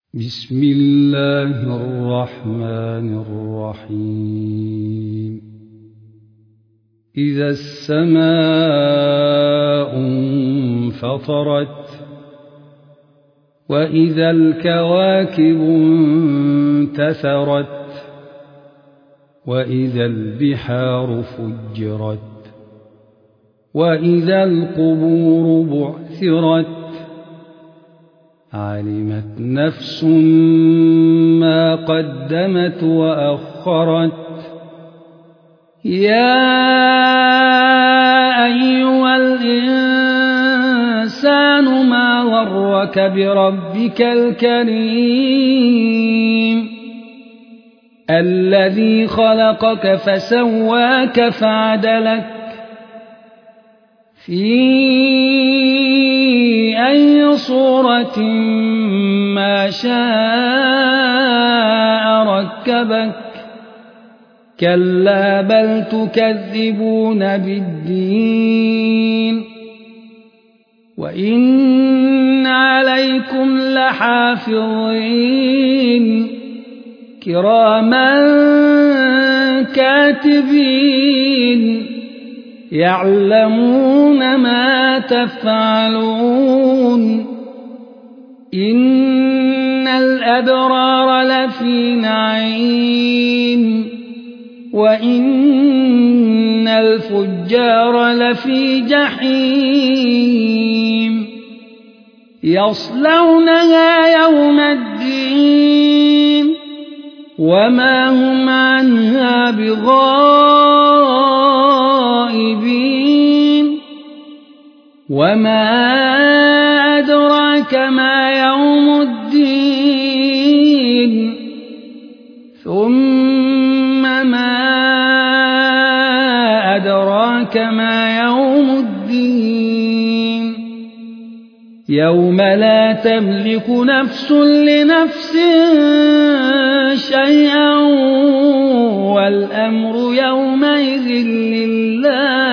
بسم الله الرحمن الرحيم إذا السماء انفطرت وإذا الكواكب انتثرت وإذا البحار فجرت وإذا القبور بعثرت علمت نفس ما قدمت وأخرت يا أيها الإنسان ما غرك بربك الكريم الذي خلقك فسواك فعدلك في أي صورة ما شاء ركبك كلا بل تكذبون بالدين وإن عليكم لحافظين كراما كاتبين يعلمون ما تفعلون إن الأبرار لفي نعيم وإن الفجار لفي جحيم يصلونها يوم الدين وما هم عنها بغائبين وما أدراك ما يوم الدين ثم ما أدراك ما يوم الدين يوم لا تملك نفس لنفس شيئا والأمر يومئذ لله